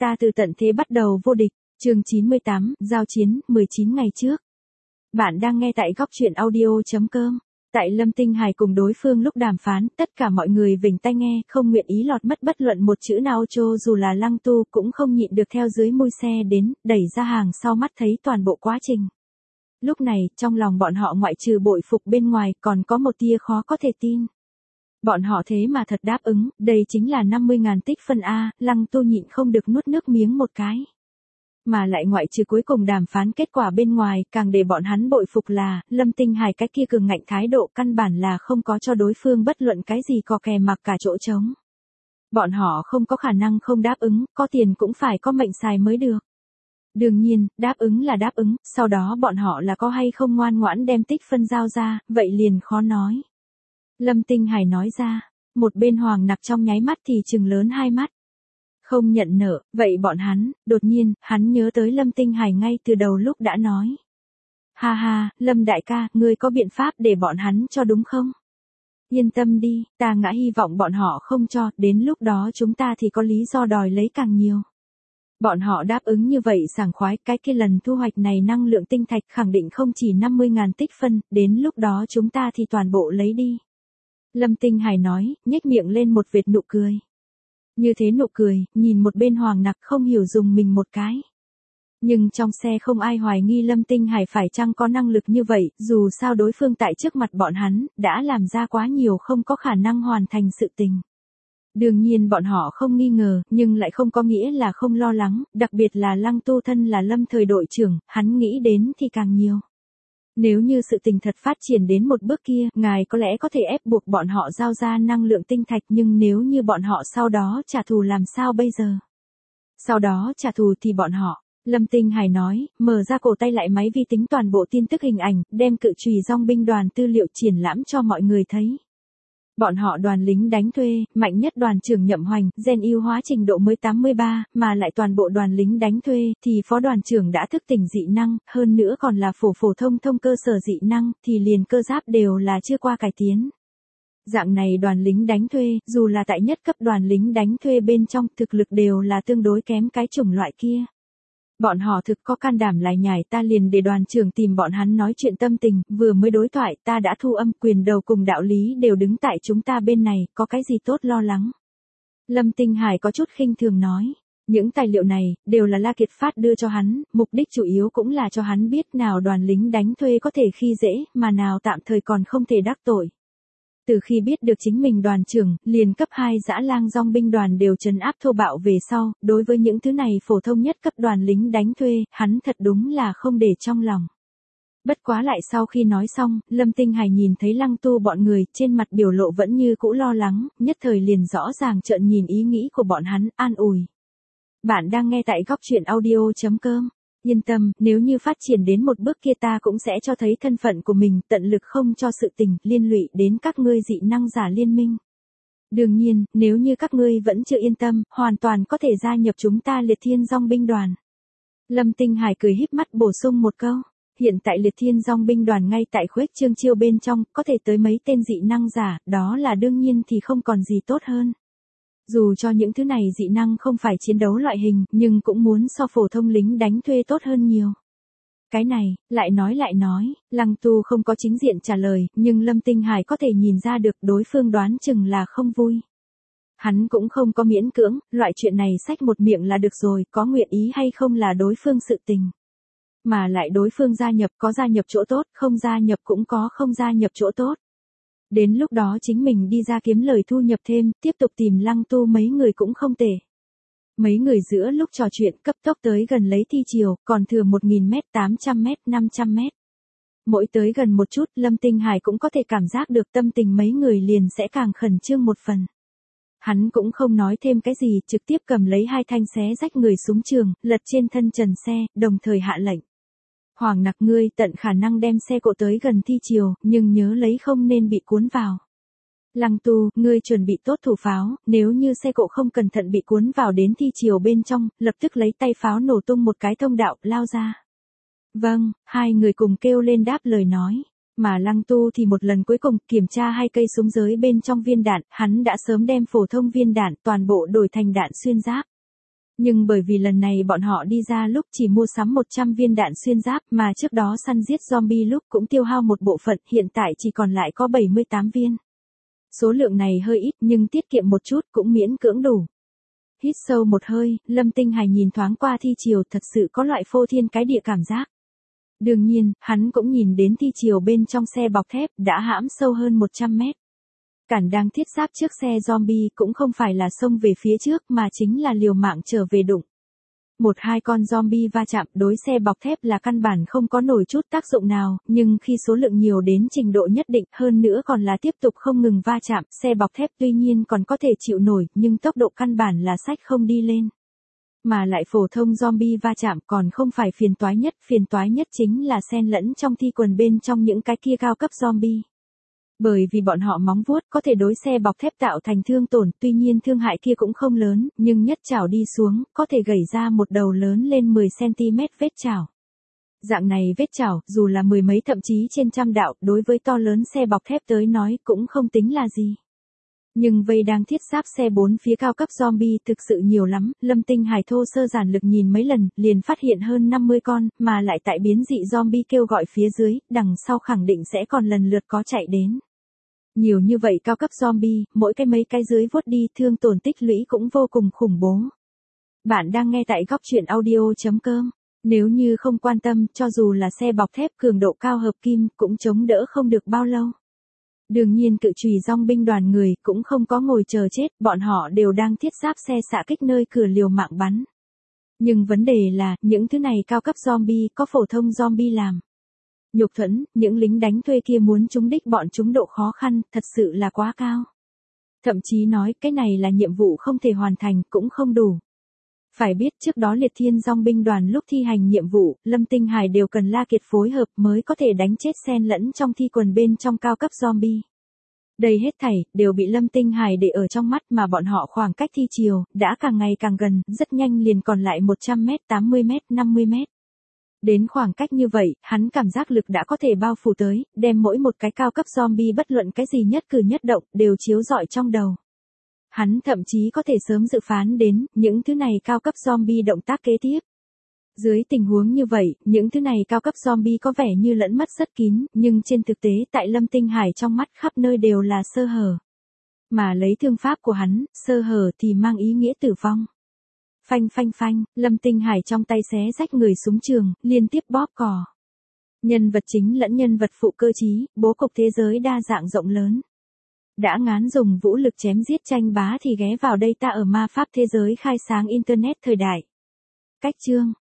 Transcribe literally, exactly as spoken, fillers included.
Ta từ tận thế bắt đầu vô địch, chương chín mươi tám, giao chiến, mười chín ngày trước. Bạn đang nghe tại góc truyện audio.com. Tại Lâm Tinh Hải cùng đối phương lúc đàm phán, tất cả mọi người vểnh tai nghe, không nguyện ý lọt mất bất luận một chữ nào, cho dù là Lăng Tu cũng không nhịn được theo dưới mui xe đến, đẩy ra hàng sau mắt thấy toàn bộ quá trình. Lúc này, trong lòng bọn họ ngoại trừ bội phục bên ngoài, còn có một tia khó có thể tin. Bọn họ thế mà thật đáp ứng, đây chính là năm mươi ngàn tích phân A, Lăng Tu nhịn không được nuốt nước miếng một cái. Mà lại ngoại trừ cuối cùng đàm phán kết quả bên ngoài, càng để bọn hắn bội phục là, Lâm Tinh Hải cái kia cường ngạnh thái độ căn bản là không có cho đối phương bất luận cái gì có kè mặc cả chỗ trống. Bọn họ không có khả năng không đáp ứng, có tiền cũng phải có mệnh xài mới được. Đương nhiên, đáp ứng là đáp ứng, sau đó bọn họ là có hay không ngoan ngoãn đem tích phân giao ra, vậy liền khó nói. Lâm Tinh Hải nói ra, một bên Hoàng Nặc trong nháy mắt thì trừng lớn hai mắt. Không nhận nợ, vậy bọn hắn, đột nhiên, hắn nhớ tới Lâm Tinh Hải ngay từ đầu lúc đã nói. Ha ha, Lâm đại ca, ngươi có biện pháp để bọn hắn cho đúng không? Yên tâm đi, ta ngã hy vọng bọn họ không cho, đến lúc đó chúng ta thì có lý do đòi lấy càng nhiều. Bọn họ đáp ứng như vậy sảng khoái, cái kia lần thu hoạch này năng lượng tinh thạch khẳng định không chỉ năm mươi ngàn tích phân, đến lúc đó chúng ta thì toàn bộ lấy đi. Lâm Tinh Hải nói, nhếch miệng lên một vệt nụ cười. Như thế nụ cười, nhìn một bên Hoàng Nặc không hiểu dùng mình một cái. Nhưng trong xe không ai hoài nghi Lâm Tinh Hải phải chăng có năng lực như vậy, dù sao đối phương tại trước mặt bọn hắn, đã làm ra quá nhiều không có khả năng hoàn thành sự tình. Đương nhiên bọn họ không nghi ngờ, nhưng lại không có nghĩa là không lo lắng, đặc biệt là Lăng Tu thân là Lâm thời đội trưởng, hắn nghĩ đến thì càng nhiều. Nếu như sự tình thật phát triển đến một bước kia, ngài có lẽ có thể ép buộc bọn họ giao ra năng lượng tinh thạch, nhưng nếu như bọn họ sau đó trả thù làm sao bây giờ? Sau đó trả thù thì bọn họ, Lâm Tinh Hải nói, mở ra cổ tay lại máy vi tính toàn bộ tin tức hình ảnh, đem cự chùy dòng binh đoàn tư liệu triển lãm cho mọi người thấy. Bọn họ đoàn lính đánh thuê, mạnh nhất đoàn trưởng Nhậm Hoành, gen ưu hóa trình độ mới tám mươi ba, mà lại toàn bộ đoàn lính đánh thuê, thì phó đoàn trưởng đã thức tỉnh dị năng, hơn nữa còn là phổ phổ thông thông cơ sở dị năng, thì liền cơ giáp đều là chưa qua cải tiến. Dạng này đoàn lính đánh thuê, dù là tại nhất cấp đoàn lính đánh thuê bên trong, thực lực đều là tương đối kém cái chủng loại kia. Bọn họ thực có can đảm lại nhảy, ta liền để đoàn trưởng tìm bọn hắn nói chuyện tâm tình, vừa mới đối thoại, ta đã thu âm, quyền đầu cùng đạo lý đều đứng tại chúng ta bên này, có cái gì tốt lo lắng. Lâm Tinh Hải có chút khinh thường nói, những tài liệu này, đều là La Kiệt Phát đưa cho hắn, mục đích chủ yếu cũng là cho hắn biết nào đoàn lính đánh thuê có thể khi dễ, mà nào tạm thời còn không thể đắc tội. Từ khi biết được chính mình đoàn trưởng, liền cấp hai dã lang dòng binh đoàn đều trấn áp thô bạo về sau, đối với những thứ này phổ thông nhất cấp đoàn lính đánh thuê, hắn thật đúng là không để trong lòng. Bất quá lại sau khi nói xong, Lâm Tinh Hải nhìn thấy Lăng Tu bọn người, trên mặt biểu lộ vẫn như cũ lo lắng, nhất thời liền rõ ràng trợn nhìn ý nghĩ của bọn hắn, an ủi. Bạn đang nghe tại góc truyện audio.com. Yên tâm, nếu như phát triển đến một bước kia ta cũng sẽ cho thấy thân phận của mình, tận lực không cho sự tình liên lụy đến các ngươi dị năng giả liên minh. Đương nhiên, nếu như các ngươi vẫn chưa yên tâm, hoàn toàn có thể gia nhập chúng ta Liệt Thiên Dòng binh đoàn. Lâm Tinh Hải cười híp mắt bổ sung một câu, hiện tại Liệt Thiên Dòng binh đoàn ngay tại khuếch trương chiêu bên trong, có thể tới mấy tên dị năng giả, đó là đương nhiên thì không còn gì tốt hơn. Dù cho những thứ này dị năng không phải chiến đấu loại hình, nhưng cũng muốn so phổ thông lính đánh thuê tốt hơn nhiều. Cái này, lại nói lại nói, Lăng Tu không có chính diện trả lời, nhưng Lâm Tinh Hải có thể nhìn ra được đối phương đoán chừng là không vui. Hắn cũng không có miễn cưỡng, loại chuyện này xách một miệng là được rồi, có nguyện ý hay không là đối phương sự tình. Mà lại đối phương gia nhập có gia nhập chỗ tốt, không gia nhập cũng có không gia nhập chỗ tốt. Đến lúc đó chính mình đi ra kiếm lời thu nhập thêm, tiếp tục tìm Lăng Tu mấy người cũng không tệ. Mấy người giữa lúc trò chuyện cấp tốc tới gần lấy thi chiều, còn thừa một nghìn mét, tám trăm mét, năm trăm mét. Mỗi tới gần một chút, Lâm Tinh Hải cũng có thể cảm giác được tâm tình mấy người liền sẽ càng khẩn trương một phần. Hắn cũng không nói thêm cái gì, trực tiếp cầm lấy hai thanh xé rách người súng trường, lật trên thân trần xe, đồng thời hạ lệnh. Hoàng Nặc ngươi tận khả năng đem xe cộ tới gần thi chiều, nhưng nhớ lấy không nên bị cuốn vào. Lăng Tu, ngươi chuẩn bị tốt thủ pháo, nếu như xe cộ không cẩn thận bị cuốn vào đến thi chiều bên trong, lập tức lấy tay pháo nổ tung một cái thông đạo, lao ra. Vâng, hai người cùng kêu lên đáp lời nói. Mà Lăng Tu thì một lần cuối cùng kiểm tra hai cây súng giới bên trong viên đạn, hắn đã sớm đem phổ thông viên đạn toàn bộ đổi thành đạn xuyên giáp. Nhưng bởi vì lần này bọn họ đi ra lúc chỉ mua sắm một trăm viên đạn xuyên giáp mà trước đó săn giết zombie lúc cũng tiêu hao một bộ phận, hiện tại chỉ còn lại có bảy mươi tám viên. Số lượng này hơi ít nhưng tiết kiệm một chút cũng miễn cưỡng đủ. Hít sâu một hơi, Lâm Tinh Hải nhìn thoáng qua thi triều, thật sự có loại phô thiên cái địa cảm giác. Đương nhiên, hắn cũng nhìn đến thi triều bên trong xe bọc thép đã hãm sâu hơn một trăm mét. Cản đang thiết giáp trước xe zombie cũng không phải là xông về phía trước mà chính là liều mạng trở về đụng. Một hai con zombie va chạm đối xe bọc thép là căn bản không có nổi chút tác dụng nào, nhưng khi số lượng nhiều đến trình độ nhất định hơn nữa còn là tiếp tục không ngừng va chạm, xe bọc thép tuy nhiên còn có thể chịu nổi nhưng tốc độ căn bản là sách không đi lên. Mà lại phổ thông zombie va chạm còn không phải phiền toái nhất, phiền toái nhất chính là xen lẫn trong thi quần bên trong những cái kia cao cấp zombie. Bởi vì bọn họ móng vuốt có thể đối xe bọc thép tạo thành thương tổn, tuy nhiên thương hại kia cũng không lớn, nhưng nhất chảo đi xuống, có thể gẩy ra một đầu lớn lên mười xăng ti mét vết chảo. Dạng này vết chảo, dù là mười mấy thậm chí trên trăm đạo, đối với to lớn xe bọc thép tới nói cũng không tính là gì. Nhưng vây đang thiết giáp xe bốn phía cao cấp zombie thực sự nhiều lắm, Lâm Tinh Hải thô sơ giản lực nhìn mấy lần, liền phát hiện hơn năm mươi con, mà lại tại biến dị zombie kêu gọi phía dưới, đằng sau khẳng định sẽ còn lần lượt có chạy đến. Nhiều như vậy cao cấp zombie, mỗi cái mấy cái dưới vuốt đi, thương tổn tích lũy cũng vô cùng khủng bố. Bạn đang nghe tại góc truyện audio chấm com. Nếu như không quan tâm, cho dù là xe bọc thép cường độ cao hợp kim, cũng chống đỡ không được bao lâu. Đương nhiên cự chùy dòng binh đoàn người cũng không có ngồi chờ chết, bọn họ đều đang thiết giáp xe xạ kích nơi cửa liều mạng bắn. Nhưng vấn đề là, những thứ này cao cấp zombie có phổ thông zombie làm. Nhục thuẫn, những lính đánh thuê kia muốn trúng đích bọn chúng độ khó khăn, thật sự là quá cao. Thậm chí nói cái này là nhiệm vụ không thể hoàn thành cũng không đủ. Phải biết trước đó liệt thiên dòng binh đoàn lúc thi hành nhiệm vụ, Lâm Tinh Hải đều cần La Kiệt phối hợp mới có thể đánh chết xen lẫn trong thi quần bên trong cao cấp zombie. Đây hết thảy, đều bị Lâm Tinh Hải để ở trong mắt mà bọn họ khoảng cách thi triều, đã càng ngày càng gần, rất nhanh liền còn lại một trăm mét, tám mươi mét, năm mươi mét. Đến khoảng cách như vậy, hắn cảm giác lực đã có thể bao phủ tới, đem mỗi một cái cao cấp zombie bất luận cái gì nhất cử nhất động, đều chiếu rọi trong đầu. Hắn thậm chí có thể sớm dự phán đến, những thứ này cao cấp zombie động tác kế tiếp. Dưới tình huống như vậy, những thứ này cao cấp zombie có vẻ như lẫn mất rất kín, nhưng trên thực tế tại Lâm Tinh Hải trong mắt khắp nơi đều là sơ hở. Mà lấy thương pháp của hắn, sơ hở thì mang ý nghĩa tử vong. Phanh phanh phanh, Lâm Tinh Hải trong tay xé rách người súng trường, liên tiếp bóp cò. Nhân vật chính lẫn nhân vật phụ cơ trí, bố cục thế giới đa dạng rộng lớn. Đã ngán dùng vũ lực chém giết tranh bá thì ghé vào đây ta ở ma pháp thế giới khai sáng internet thời đại. Cách chương